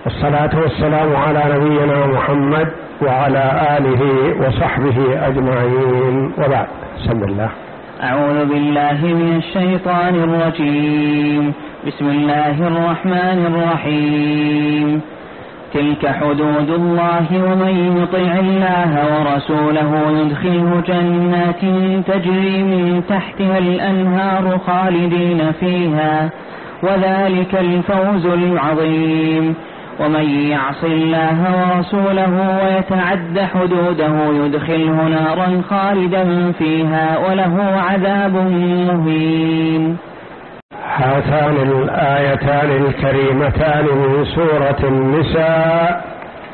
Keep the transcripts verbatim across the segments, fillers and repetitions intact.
والصلاة والسلام على نبينا محمد وعلى آله وصحبه أجمعين، وبعد. بسم الله. أعوذ بالله من الشيطان الرجيم. بسم الله الرحمن الرحيم. تلك حدود الله، ومن يطع الله ورسوله يدخله جنات تجري من تحتها الأنهار خالدين فيها، وذلك الفوز العظيم. ومن يعص الله ورسوله ويتعد حدوده يدخله نارا خالدا فيها، وله عذاب مهين. هاتان الآيتان الكريمتان من سورة النساء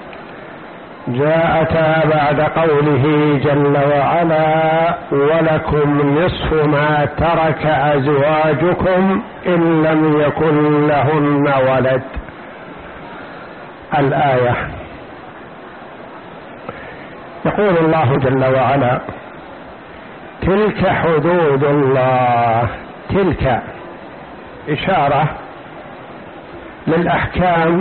جاءتا بعد قوله جل وعلا: ولكم نصف ما ترك أزواجكم إن لم يكن لهن ولد. الآية. يقول الله جل وعلا: تلك حدود الله. تلك إشارة للأحكام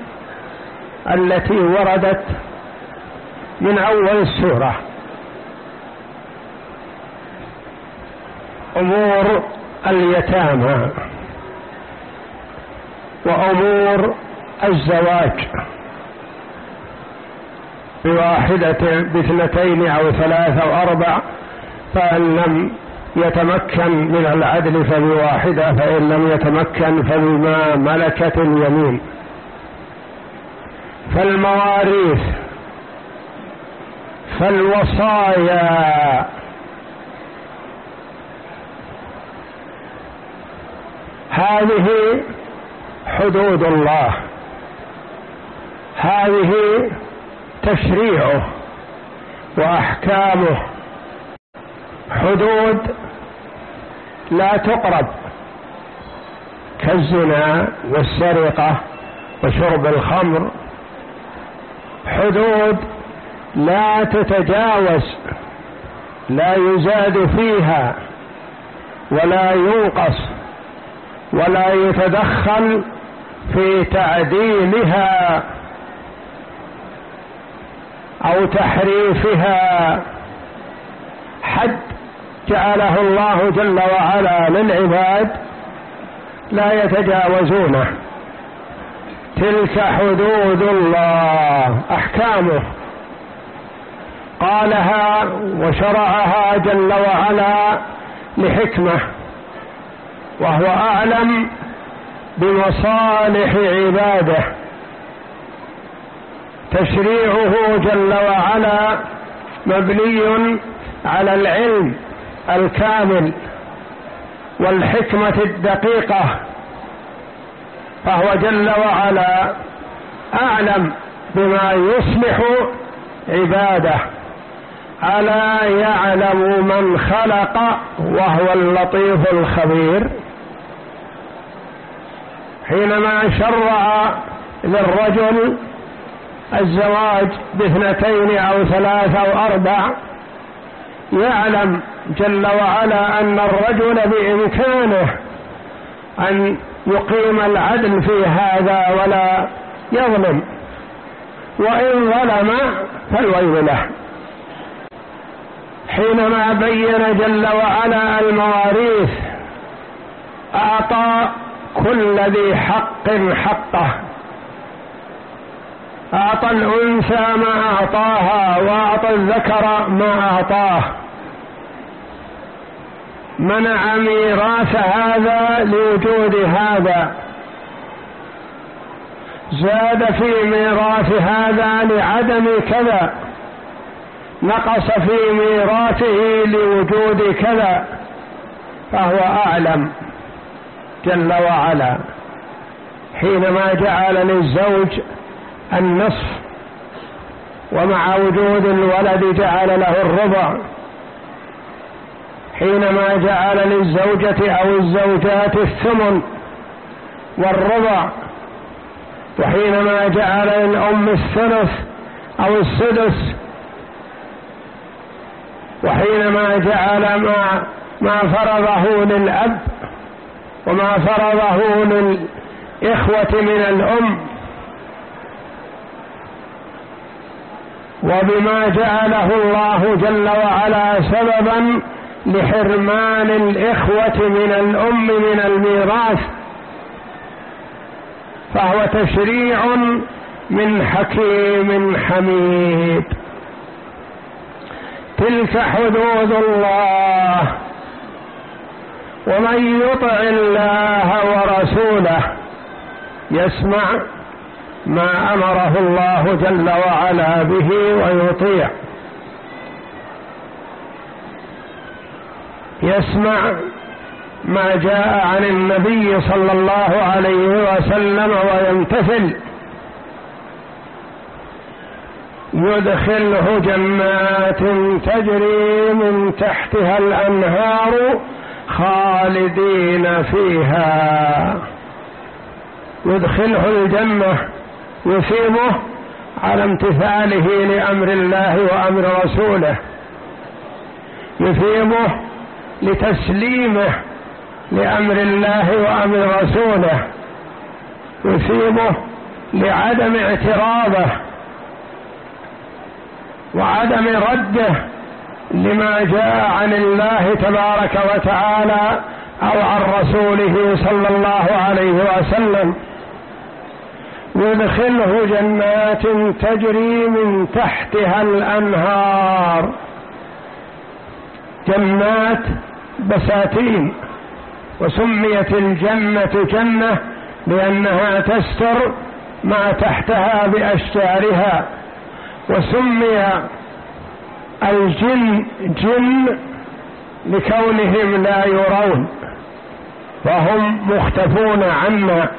التي وردت من أول السورة، أمور اليتامى وأمور الزواج بواحدة باثنتين أو ثلاث أو أربع، فإن لم يتمكن من العدل فبواحدة، فإن لم يتمكن فبما ملكت اليمين. فالمواريث، فالوصايا، هذه حدود الله، هذه تشريعه وأحكامه. حدود لا تقرب كالزنا والسرقة وشرب الخمر، حدود لا تتجاوز، لا يزاد فيها ولا ينقص ولا يتدخل في تعديلها أو تحريفها. حد جعله الله جل وعلا للعباد لا يتجاوزونه. تلك حدود الله، أحكامه قالها وشرعها جل وعلا لحكمة، وهو أعلم بمصالح عباده. تشريعه جل وعلا مبني على العلم الكامل والحكمة الدقيقة، فهو جل وعلا أعلم بما يصلح عباده. ألا يعلم من خلق وهو اللطيف الخبير. حينما شرع للرجل الزواج باثنتين أو ثلاث أو أربع، يعلم جل وعلا أن الرجل بإمكانه أن يقيم العدل في هذا ولا يظلم، وإن ظلم فالويل له. حينما بين جل وعلا المواريث أعطى كل ذي حق حقه، أعطى الأنثى ما أعطاها وأعطى الذكر ما أعطاه. منع ميراث هذا لوجود هذا، زاد في ميراث هذا لعدم كذا، نقص في ميراثه لوجود كذا، فهو أعلم جل وعلا. حينما جعل للزوج النصف ومع وجود الولد جعل له الربع، حينما جعل للزوجة أو الزوجات الثمن والربع، وحينما جعل للأم الثلث أو السدس، وحينما جعل ما, ما فرضه للأب وما فرضه للإخوة من الأم، وبما جعله الله جل وعلا سببا لحرمان الإخوة من الأم من الميراث، فهو تشريع من حكيم حميد. تلك حدود الله، ومن يطع الله ورسوله يسمع ما أمره الله جل وعلا به ويطيع، يسمع ما جاء عن النبي صلى الله عليه وسلم ويمتثل، يدخله جنات تجري من تحتها الأنهار خالدين فيها، يدخله الجنة، يثيبه على امتثاله لأمر الله وأمر رسوله، يثيبه لتسليمه لأمر الله وأمر رسوله، يثيبه لعدم اعتراضه وعدم رده لما جاء عن الله تبارك وتعالى أو عن رسوله صلى الله عليه وسلم. يدخله جنات تجري من تحتها الأنهار، جنات بساتين، وسميت الجنة جنة لأنها تستر ما تحتها بأشجارها، وسمي الجن جن لكونهم لا يرون وهم مختفون عنا.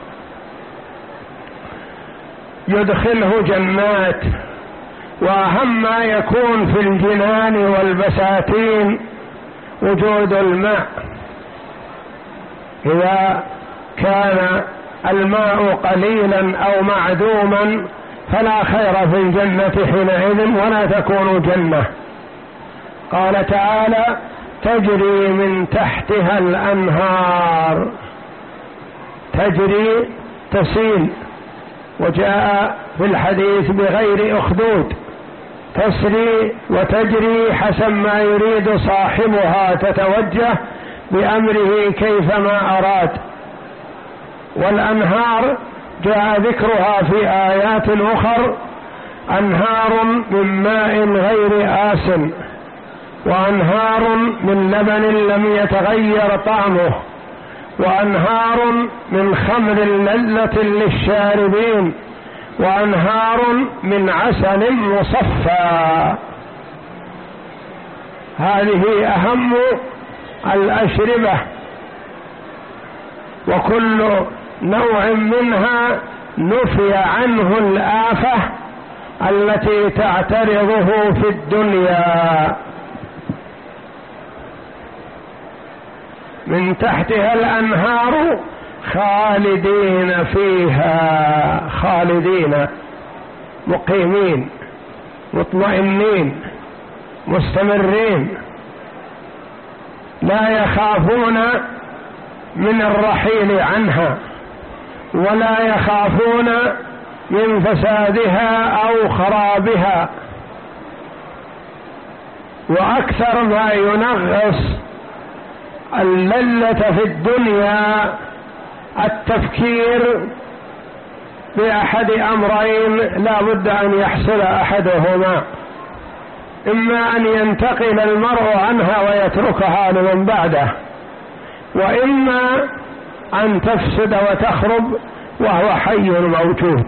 يدخله جنات، وأهم ما يكون في الجنان والبساتين وجود الماء. إذا كان الماء قليلا أو معدوما فلا خير في الجنة حينئذ ولا تكون جنة. قال تعالى: تجري من تحتها الأنهار، تجري تسيل، وجاء في الحديث بغير أخدود، تسري وتجري حسب ما يريد صاحبها، تتوجه بأمره كيفما أراد. والأنهار جاء ذكرها في آيات أخر: أنهار من ماء غير آسن، وأنهار من لبن لم يتغير طعمه، وأنهار من خمر لذة للشاربين، وأنهار من عسل مصفى. هذه أهم الأشربة، وكل نوع منها نفي عنه الآفة التي تعترضه في الدنيا. من تحتها الأنهار خالدين فيها، خالدين مقيمين مطمئنين مستمرين، لا يخافون من الرحيل عنها، ولا يخافون من فسادها أو خرابها. وأكثر ما ينغص اللذة في الدنيا التفكير بأحد أمرين لا بد أن يحصل أحدهما: إما أن ينتقل المرء عنها ويتركها لمن بعده، وإما أن تفسد وتخرب وهو حي موجود.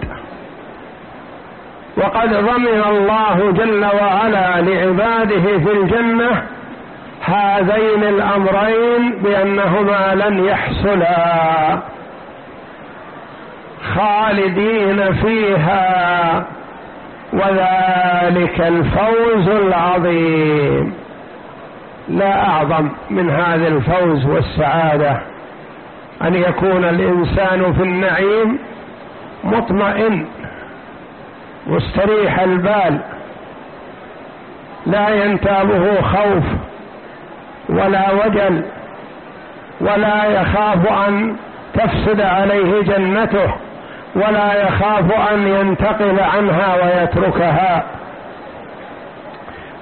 وقد ضمن الله جل وعلا لعباده في الجنة هذين الأمرين بأنهما لن يحصلا، خالدين فيها، وذلك الفوز العظيم. لا أعظم من هذا الفوز والسعادة أن يكون الإنسان في النعيم مطمئن مستريح البال، لا ينتابه خوف ولا وجل، ولا يخاف أن تفسد عليه جنته، ولا يخاف أن ينتقل عنها ويتركها،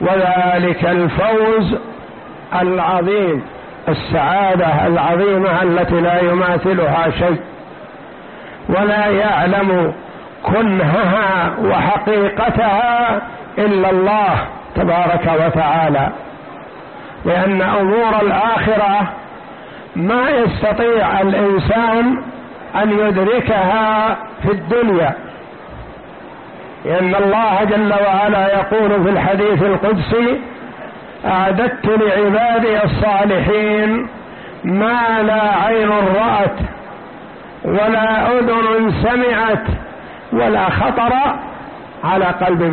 وذلك الفوز العظيم، السعادة العظيمة التي لا يماثلها شيء ولا يعلم كنهها وحقيقتها إلا الله تبارك وتعالى، لأن أمور الآخرة ما يستطيع الإنسان أن يدركها في الدنيا، لأن الله جل وعلا يقول في الحديث القدسي: أعددت لعبادي الصالحين ما لا عين رأت ولا أذن سمعت ولا خطر على قلب